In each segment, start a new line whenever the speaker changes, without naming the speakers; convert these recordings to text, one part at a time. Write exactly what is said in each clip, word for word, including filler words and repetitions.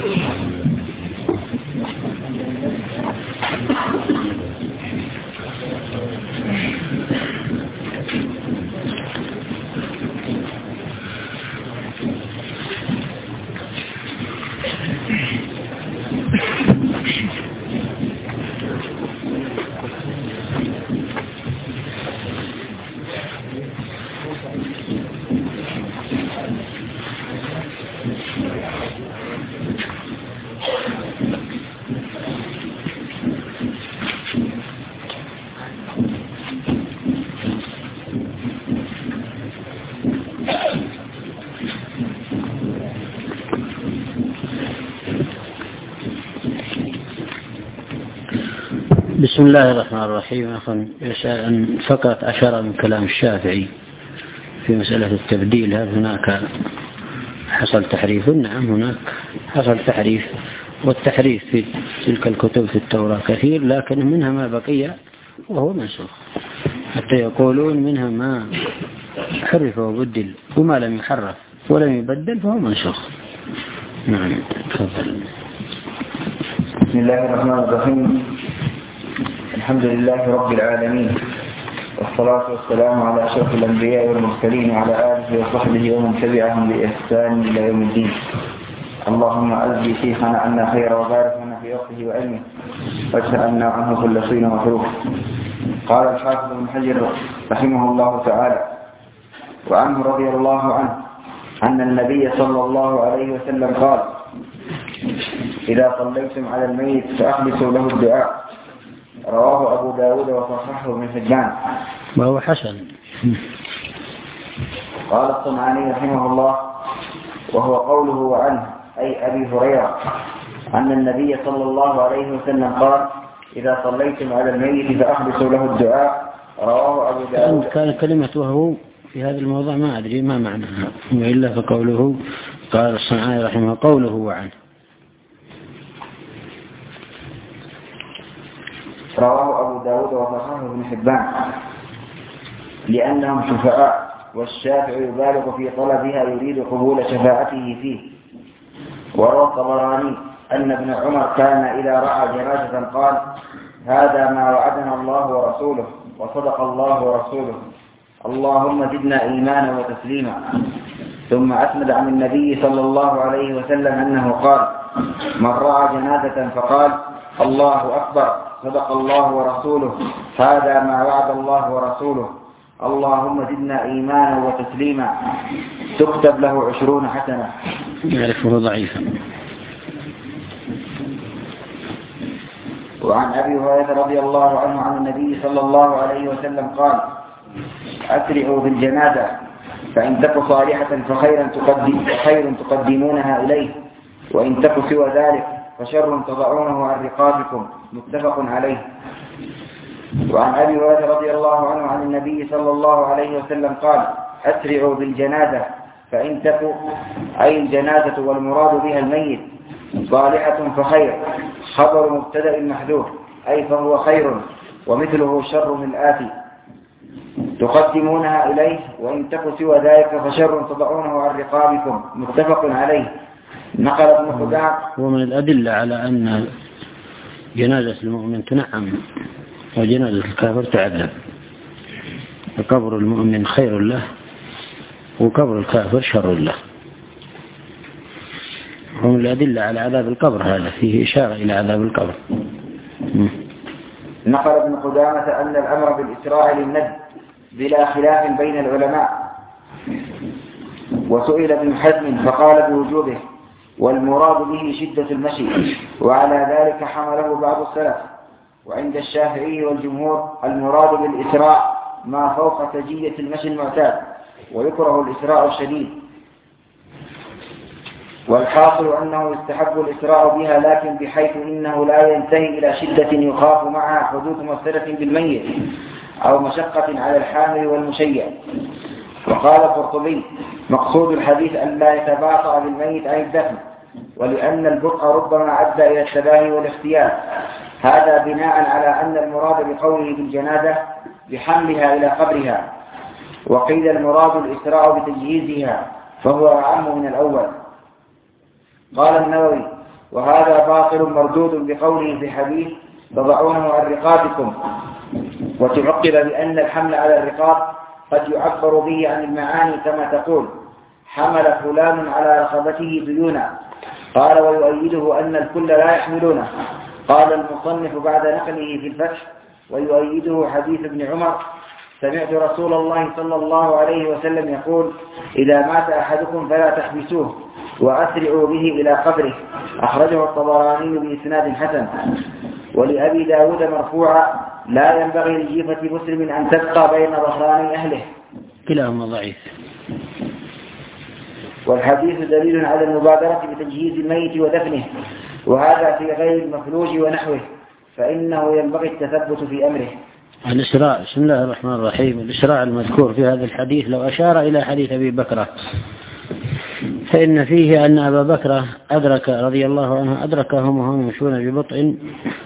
بسم الله الرحمن الرحيم. أخي يسأل عن فقرة عشرة من كلام الشافعي في مسألة التبديل، هل هناك حصل تحريف؟ نعم، هناك حصل تحريف، والتحريف في تلك الكتب في التوراة كثير، لكن منها ما بقي وهو منسوخ، حتى يقولون منها ما حرف وبدل، وما لم يحرف ولم يبدل فهو منسوخ. نعم، تفضل.
بسم الله الرحمن الرحيم. الحمد لله رب العالمين، والصلاة والسلام على أشرف الأنبياء والمرسلين وعلى آله وصحبه ومن تبعهم بإحسان إلى يوم الدين. اللهم أجزي شيخنا عنا خير وبارك لنا في وقته وعلمه، واجعلنا عنه كل شيء ومكروه. قال الحافظ ابن حجر رحمه الله تعالى: وعنه رضي الله عنه أن النبي صلى الله عليه وسلم قال: إذا صليتم على الميت فأخلصوا له الدعاء. رواه أبو داود وصححه ابن حبان
وهو حسن.
قال الصنعاني رحمه الله: وهو قوله عنه أي أبي هريرة أن النبي صلى الله عليه وسلم قال: إذا صليتم على الميت فأخلصوا له الدعاء. رواه أبو داود.
كان كلمة وهو في هذا الموضوع ما أدري ما معناها، وإلا فقوله، قال الصنعاني رحمه قوله عنه.
رواه أبو داود وصححه ابن حبان لأنهم شفعاء، والشافع يبالغ في طلبها يريد قبول شفاعته فيه. وروى الطبراني أن ابن عمر كان إذا رأى جنازة قال: هذا ما وعدنا الله ورسوله، وصدق الله ورسوله، اللهم زدنا إيمانا وتسليما. ثم أسند عن النبي صلى الله عليه وسلم أنه قال: من رأى جنازة فقال: الله أكبر، صدق الله ورسوله، هذا ما وعد الله ورسوله، اللهم زدنا إيمانا وتسليما، تكتب له عشرون حسنة.
يعرفه ضعيفا.
وعن أبي هريرة رضي الله عنه عن النبي صلى الله عليه وسلم قال: أسرعوا بالجنازة، فإن تك صالحة فخيرا تقدم خير تقدمونها إليه، وإن تك سوى ذلك فشر تضعونه عن رقابكم. متفق عليه. وعن أبي هريرة رضي الله عنه عن النبي صلى الله عليه وسلم قال: أسرعوا بالجنازة، فإن تك أي الجنازة والمراد بها الميت صالحة فخير، خبر مبتدأ محذوف أي فهو خير، ومثله شر من الآتي تقدمونها إليه، وإن تك سوى ذلك فشر تضعونه عن رقابكم. متفق عليه. نقل ابن قدامة.
ومن الأدلة على أن جنازة المؤمن تنعم وجنازة الكافر تعذب، فقبر المؤمن خير له وقبر الكافر شر له. ومن الأدلة على عذاب القبر هذا فيه إشارة إلى عذاب القبر.
نقل ابن قدامة أن الأمر بالإسراع للند بلا خلاف بين العلماء. وسئل ابن حزم فقال بوجوبه، والمراد به شدة المشي، وعلى ذلك حمله بعض السلف. وعند الشافعي والجمهور المراد بالإسراع ما فوق سجية المشي المعتاد، ويكره الإسراع الشديد. والحاصل أنه يستحب الإسراع بها، لكن بحيث إنه لا ينتهي إلى شدة يخاف معها حدوث مفسدة بالميت أو مشقة على الحامل والمشيع. وقال القرطبي: مقصود الحديث أن لا يتباطأ بالميت عن الدفن، ولأن البطء ربما أدى إلى التباهي والاختيار. هذا بناء على أن المراد بقوله بالجنازة بحملها إلى قبرها، وقيل المراد الإسراع بتجهيزها، فهو أعم من الأول. قال النووي: وهذا باطل مردود بقوله في حديث تضعونه عن رقابكم. وتعقب بأن الحمل على الرقاب قد يعبر به عن المعاني كما تقول حمل فلان على رقبته ديونا. قال ويؤيده أن الكل لا يحملونه. قال المصنف بعد نقله في الفتح ويؤيده حديث ابن عمر سمعت رسول الله صلى الله عليه وسلم يقول إذا مات أحدكم فلا تحبسوه وأسرعوا به إلى قبره. أخرجه الطبراني بإسناد حسن. ولأبي داود مرفوعا لا ينبغي لجيفة مسلم أن تبقى بين ظهراني أهله.
كلاهما ضعيف.
والحديث دليل على المبادرة بتجهيز الميت ودفنه، وهذا في غير المفلوج ونحوه، فإنه ينبغي التثبت في أمره.
الإسراع. بسم الله الرحمن الرحيم. الإسراع المذكور في هذا الحديث لو أشار إلى حديث أبي بكرة فإن فيه أن أبا بكرة أدرك رضي الله عنه أدركهم وهم يمشون ببطء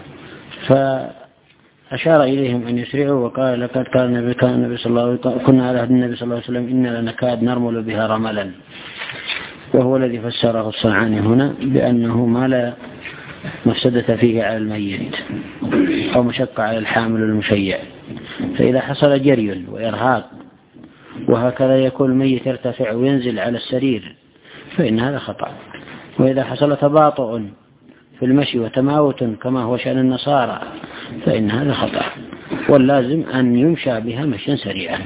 فأشار إليهم أن يسرعوا وقال لقد كان النبي كان النبي صلى الله عليه وسلم كنا على عهد النبي صلى الله عليه وسلم إنا لنكاد نرمل بها رملا، وهو الذي فسره الصنعاني هنا بأنه ما لا مفسدة فيه على الميت أو مشقة على الحامل المشيع. فإذا حصل جري وإرهاق وهكذا يكون الميت يرتفع وينزل على السرير فإن هذا خطأ. وإذا حصل تباطؤ في المشي وتماوت كما هو شأن النصارى فإن هذا خطأ، واللازم أن يمشى بها مشيا سريعا.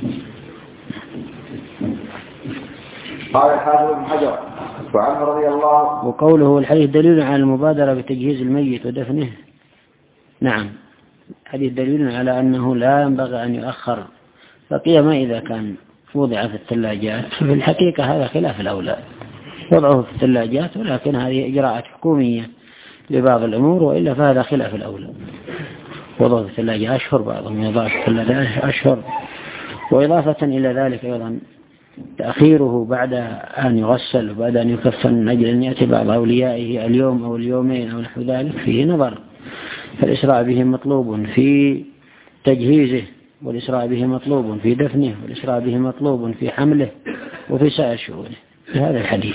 قال الحافظ بن حجر وعنه رضي الله.
وقوله الحديث دليل على المبادرة بتجهيز الميت ودفنه. نعم، حديث دليل على أنه لا ينبغي أن يؤخر، بقي ما إذا كان وضع في الثلاجات. في الحقيقة هذا خلاف الأولى وضعه في الثلاجات، ولكن هذه إجراءات حكومية لبعض الأمور، وإلا فهذا خلاف الأولى. وضعه في الثلاجة أشهر، بعضهم يضع في الثلاجة أشهر. وإضافة إلى ذلك أيضا تأخيره بعد أن يغسل وبعد أن يكفن من أجل أن يأتي بعض أوليائه اليوم أو اليومين أو نحو ذلك فيه نظر. فالإسراع به مطلوب في تجهيزه، والإسراع به مطلوب في دفنه، والإسراع به مطلوب في حمله وفي سائر شؤونه في هذا الحديث.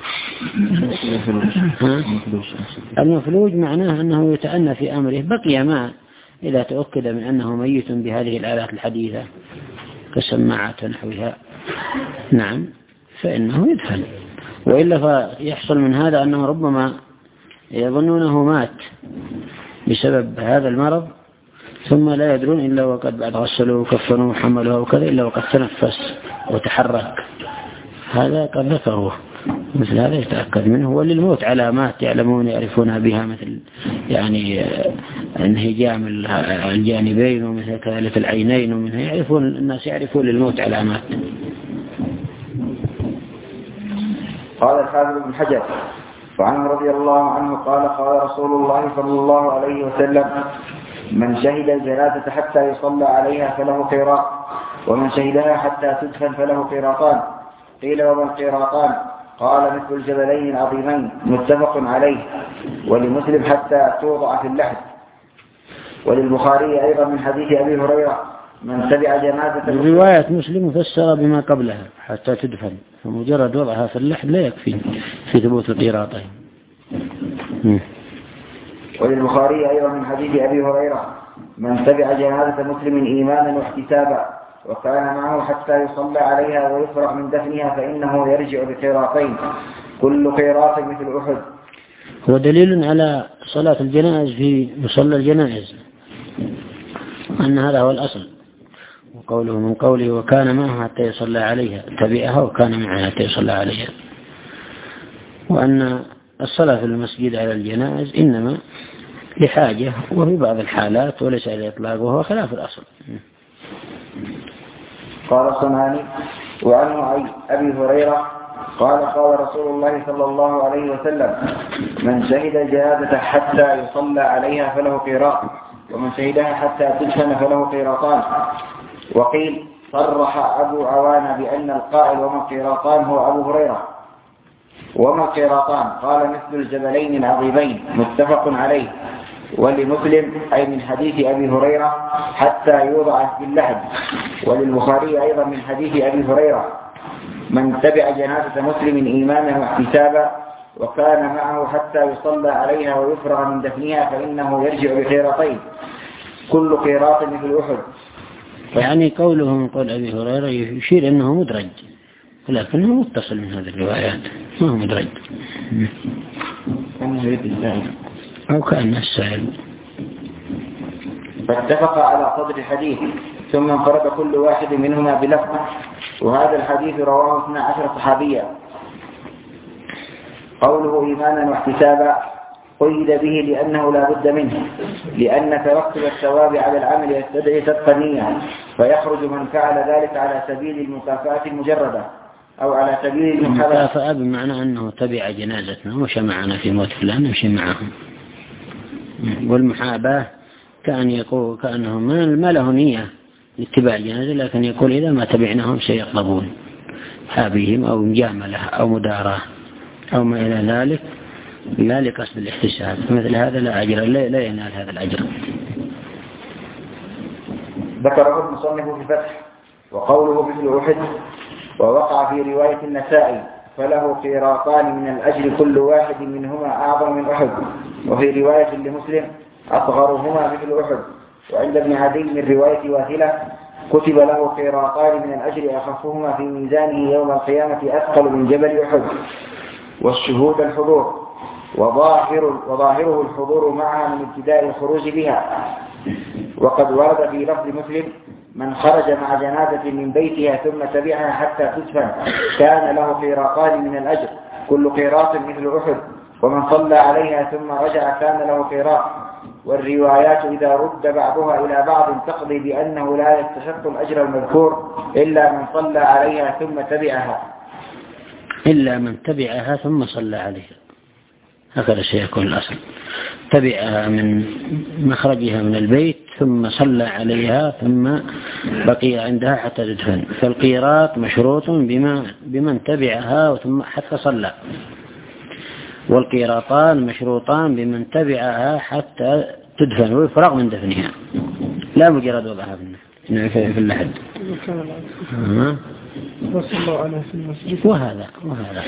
المفلوج معناه أنه يتأنى في أمره، بقي ما إذا تأكد من أنه ميت بهذه الآلات الحديثة كالسماعة ونحوها نعم فإنه يدفن. وإلا فيحصل من هذا أنه ربما يظنونه مات بسبب هذا المرض ثم لا يدرون إلا وقد بعد غسلوا وكفنوا وحملوا وكذا إلا وقد تنفس وتحرك. هذا قد ذكره، مثل هذا يتأكد منه. وللموت علامات يعلمون يعرفونها بها، مثل يعني انهجام الجانبين ومثل كذلك العينين، ومنها يعرفون الناس يعرفون للموت علامات.
قال الحافظ بن حجر وعنه رضي الله عنه قال قال رسول الله صلى الله عليه وسلم من شهد الجنازة حتى يصلى عليها فله قيراط، ومن شهدها حتى تدفن فله قيراطان. قيل وما القيراطان؟ قال مثل الجبلين العظيمين، متفق عليه. ولمسلم حتى توضع في اللحد. وللبخاري أيضا من حديث أبي هريرة من تبع جنازة.
رواية مسلم مفسرة بما قبلها حتى تدفن، فمجرد وضعها في اللحد لا يكفي في ثبوت القيراطين.
وللبخاري أيضا من حديث أبي هريرة من تبع جنازة مسلم إيمانا واحتسابا وكان معه حتى يصلى عليها ويفرغ من دفنها فإنه يرجع بقيراطين كل قيراط مثل أحد.
هو دليل على صلاة الجنائز في مصلى الجنائز أن هذا هو الأصل. وقوله من قوله وكان معه حتى يصلى عليها، تبعها وكان معها حتى يصلى عليها. وأن الصلاة في المسجد على الجنائز إنما لحاجة وفي بعض الحالات وليس لإطلاق، وهو خلاف الأصل.
قال الصنعاني وعنه أبي هريرة قال قال رسول الله صلى الله عليه وسلم من شهد الجنازة حتى يصلى عليها فله قيراط، ومن شهدها حتى تدفن فله قيراطان. وقيل صرح أبو عوانة بأن القائل وما القيراطان هو أبو هريرة. وما القيراطان؟ قال مثل الجبلين العظيمين، متفق عليه. ولمسلم أي من حديث أبي هريرة حتى يوضع في اللحد. وللبخاري أيضا من حديث أبي هريرة من تبع جنازة مسلم إيمانا واحتسابا وكان معه حتى يصلى عليها ويفرغ من دفنها فإنه يرجع بقيراطين كل قيراط مثل أحد.
يعني قوله من قول أبي هريرة يشير أنه مدرج، ولكنه متصل من هذه الروايات، ما هو مدرج. أو كأنه السائل.
فاتفق على صدر الحديث ثم انفرد كل واحد منهما بلفظ، وهذا الحديث رواه اثنا عشر صحابيا. قوله إيمانا واحتسابا قيد به لأنه لا بد منه، لأن ترتب الثواب على العمل يستدعي صدق النية، فيخرج من فعل ذلك على سبيل المكافأة المجردة أو على سبيل المحاباة.
المكافأة بمعنى أنه تبع جنازتنا ومشى معنا في موت فلان نمشي معهم. والمحاباة كأن يقول كأنه ما له نية لاتباع الجنازة، لكن يقول إذا ما تبعناهم سيطلبون حابيهم أو مجاملة أو مداراة أو ما إلى ذلك، لا لقصد الاحتساب. مثل هذا لا أجر، لا ينال هذا الأجر.
ذكره المصنف في فتح. وقوله مثل أحد ووقع في رواية النسائي فله قيراطان من الأجر كل واحد منهما أعظم من أحد، وفي رواية لمسلم أصغرهما مثل أحد. وعند ابن عدي من رواية واثلة كتب له قيراطان من الأجر أخفهما في ميزانه يوم القيامة أثقل من جبل أحد. والشهود الحضور وظاهر وظاهره الحضور معها من ابتداء الخروج بها. وقد ورد في لفظ مسلم من خرج مع جنازة من بيتها ثم تبعها حتى تدفن كان له قيراطان من الأجر كل قيراط مثل أحد، ومن صلى عليها ثم رجع كان له قيراط. والروايات إذا رد بعضها إلى بعض تقضي بأنه لا يستحق الأجر المذكور إلا من صلى عليها ثم تبعها
إلا من تبعها ثم صلى عليها، هكذا سيكون الأصل. تبعها من مخرجها من البيت ثم صلى عليها ثم بقي عندها حتى تدفن. فالقيراط مشروط بما بمن تبعها ثم حتى صلى، والقيراطان مشروطان بمن تبعها حتى تدفن ويفرغ من دفنها، لا مجرد وضعها في اللحد. وهذا وهذا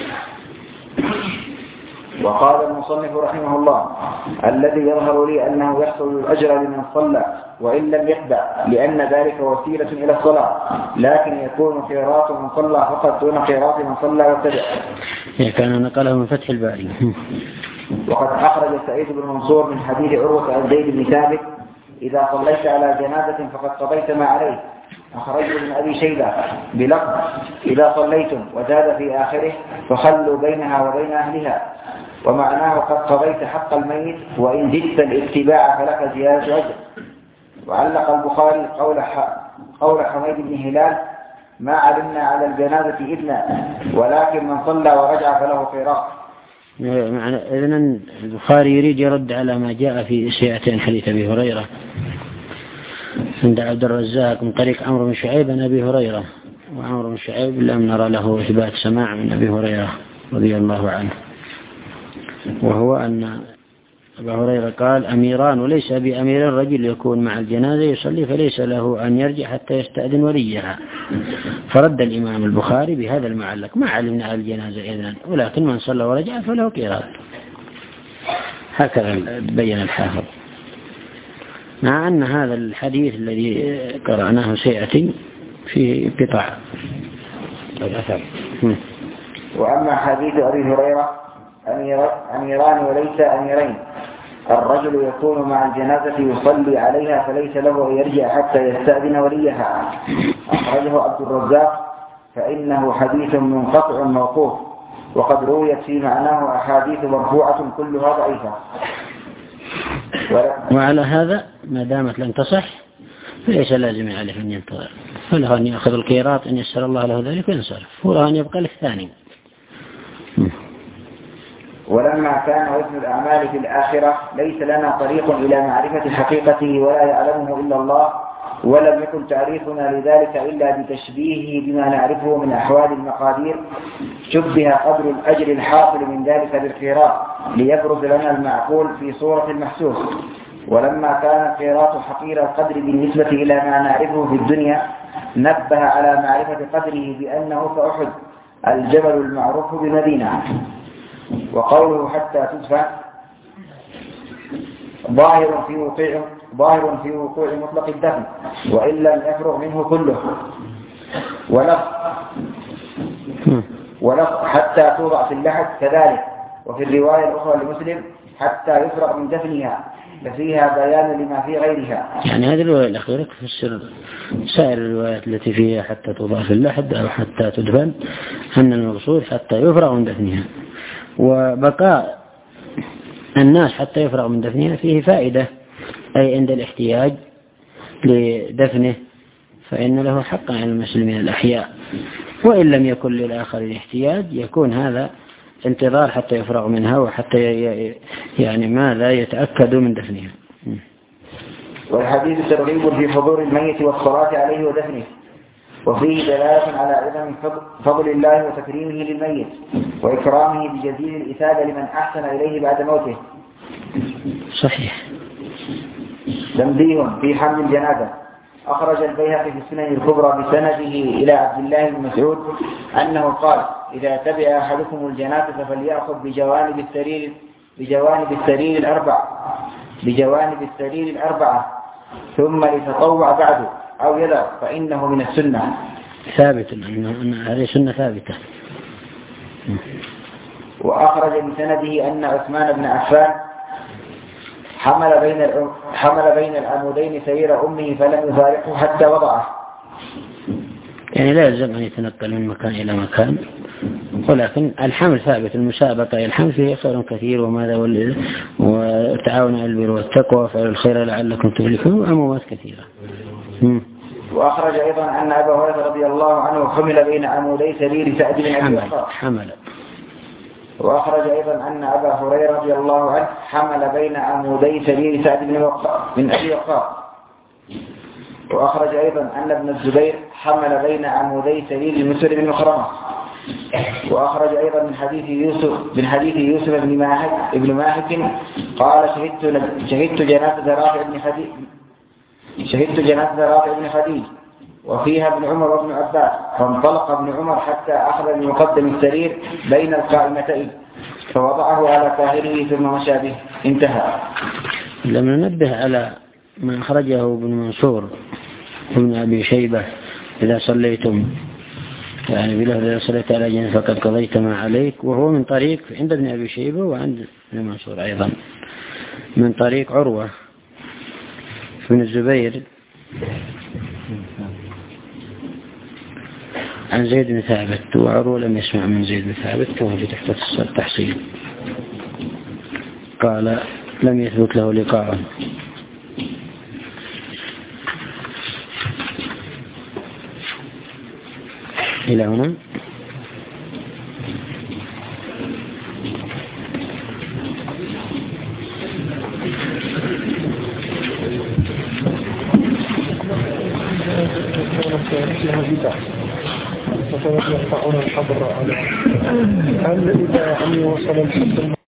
وقال المصنف رحمه الله الذي يظهر لي أنه يحصل الأجر لمن صلى وإن لم يتبع، لأن ذلك وسيلة إلى الصلاة، لكن يكون قيراط من صلى فقط دون قيراط من صلى وتبع.
كان نقله من فتح الباري.
وقد أخرج سعيد بن منصور من حديث عروة عن زيد بن ثابت إذا صليت على جنازة فقد قضيت ما عليه، أخرجه من أبي شيبة بلفظ إذا صليتم، وزاد في آخره فخلوا بينها وبين أهلها، ومعناه قد قضيت حق الميت وإن زدت الاتباع فلك زيادة أجر. وعلق البخاري قول قول حميد بن هلال ما علمنا على الجنازة إذنا، ولكن من صلى ورجع فله قيراط.
معنى إذن البخاري يريد يرد على ما جاء في سيئتين حديث أبي هريرة عند عبد الرزاق من طريق عمرو بن شعيب عن أبي هريرة، وعمرو بن شعيب لم نرى له إثبات سماع من أبي هريرة رضي الله عنه، وهو أن أبا هريرة قال أميران وليس بأمير الرجل يكون مع الجنازة يصلي فليس له أن يرجع حتى يستأذن وليها. فرد الإمام البخاري بهذا المعلق ما علمنا على الجنازة إذن، ولكن من صلى ورجع فله قيراط. هكذا بين الحافظ، مع أن هذا الحديث الذي قرأناه سيأتي في قطع الأثر.
وأما حديث أبي هريرة أميران وليس أميرين، الرجل يكون مع الجنازة يصلي عليها فليس له أن يرجع حتى يستأذن وليها، أخرجه عبد الرزاق، فإنه حديث منقطع موقوف، وقد رويت في معناه أحاديث مرفوعة كلها ضعيفة.
وعلى هذا ما دامت لن تصح فليس لازم عليه أن ينتظر، فله أن يأخذ القيراط إن يسر الله له ذلك وينصرف، وله أن يبقى للثاني.
ولما كان وزن الأعمال في الآخرة ليس لنا طريق إلى معرفة حقيقته ولا يعلمه إلا الله، ولم يكن تعريفنا لذلك إلا بتشبيهه بما نعرفه من أحوال المقادير، شبه قدر الأجر الحاصل من ذلك بالقيراط ليبرز لنا المعقول في صورة المحسوس. ولما كان القيراط حقير القدر بالنسبة إلى ما نعرفه في الدنيا نبه على معرفة قدره بأنه كأحد الجبل المعروف بمدينة. وقوله حتى تدفع ظاهر في وقوع ظاهر في وقوع مطلق الدفن وإن لم يفرغ منه كله. ولفظ ولفظ حتى توضع في اللحد كذلك. وفي الرواية الأخرى لمسلم حتى يفرغ من دفنها ففيها بيان لما في غيرها.
يعني هذه الرواية الأخيرة تفسر سائر الروايات التي فيها حتى توضع في اللحد أو حتى تدفن أن المقصود حتى يفرغ من دفنها. وبقاء الناس حتى يفرغ من دفنها فيه فائدة، أي عند الاحتياج لدفنه فإن له حق على المسلمين الأحياء، وإن لم يكن للآخرين احتياج يكون هذا انتظار حتى يفرغ منها وحتى يعني ماذا يتأكدوا من دفنها.
والحديث ترغيب في حضور الميت والصلاة عليه ودفنه، وفيه دلالة على عظم فضل الله وتكريمه للميت وإكرامه بجزيل الإثابة لمن أحسن إليه بعد موته.
صحيح.
تنبيه في حمل الجنازة. أخرج البيهقي في السنن الكبرى بسنده إلى عبد الله بن مسعود أنه قال: إذا تبع أحدكم الجنازة فليأخذ بجوانب السرير بجوانب السرير الأربع بجوانب السرير الأربعة ثم لتطوع بعده أو يدع فإنه من السنة.
ثابت أن هذه سنة ثابتة.
وأخرج بسنده أن عثمان بن عفان حمل بين حمل بين العمودين سرير أمه فلم يفارقه حتى وضعه.
يعني لا يلزم أن يتنقل من مكان إلى مكان، ولكن الحمل ثابت. المسابقة إلى الحمل فيه خير كثير وماذا وتعاون على البر والتقوى وفعل الخير لعلكم تفلحون وعمومات كثيرة. م.
وأخرج أيضا أن أبا هريرة رضي الله عنه حمل بين عمودي سرير سعد بن أبي وقاص.
حمل.
وأخرج أيضا أن أبا هريرة رضي الله عنه حمل بين عمودي سرير سعد بن بن أبي وقاص. وأخرج أيضا أن ابن الزبير حمل بين عمودي سرير مسعود بن مخرمة. وأخرج أيضا من حديث يوسف من حديث يوسف بن ماهك ابن ماهك قال: شهدت شهدت جنازة رافع بن خديج شهدت جنازة رافع بن خديج وفيها ابن عمر وابن عباس، فانطلق ابن عمر حتى أخذ بمقدم السرير بين القائمتين فوضعه على ظاهره ثم مشى به. انتهى.
لما ننبه على ما أخرجه ابن منصور ابن أبي شيبة: إذا صليتم يعني بلفظ إذا صليت على جنازة فقد قضيت ما عليك، وهو من طريق عند ابن أبي شيبة وعند ابن منصور أيضا من طريق عروة بن الزبير عن زيد بن ثابت، وعروة لم يسمع من زيد بن ثابت كما في تحت التحصيل. قال: لم يثبت له لقاء. إلى هنا.
يقطعون الحضر على هل إذا يعني وصل الحضر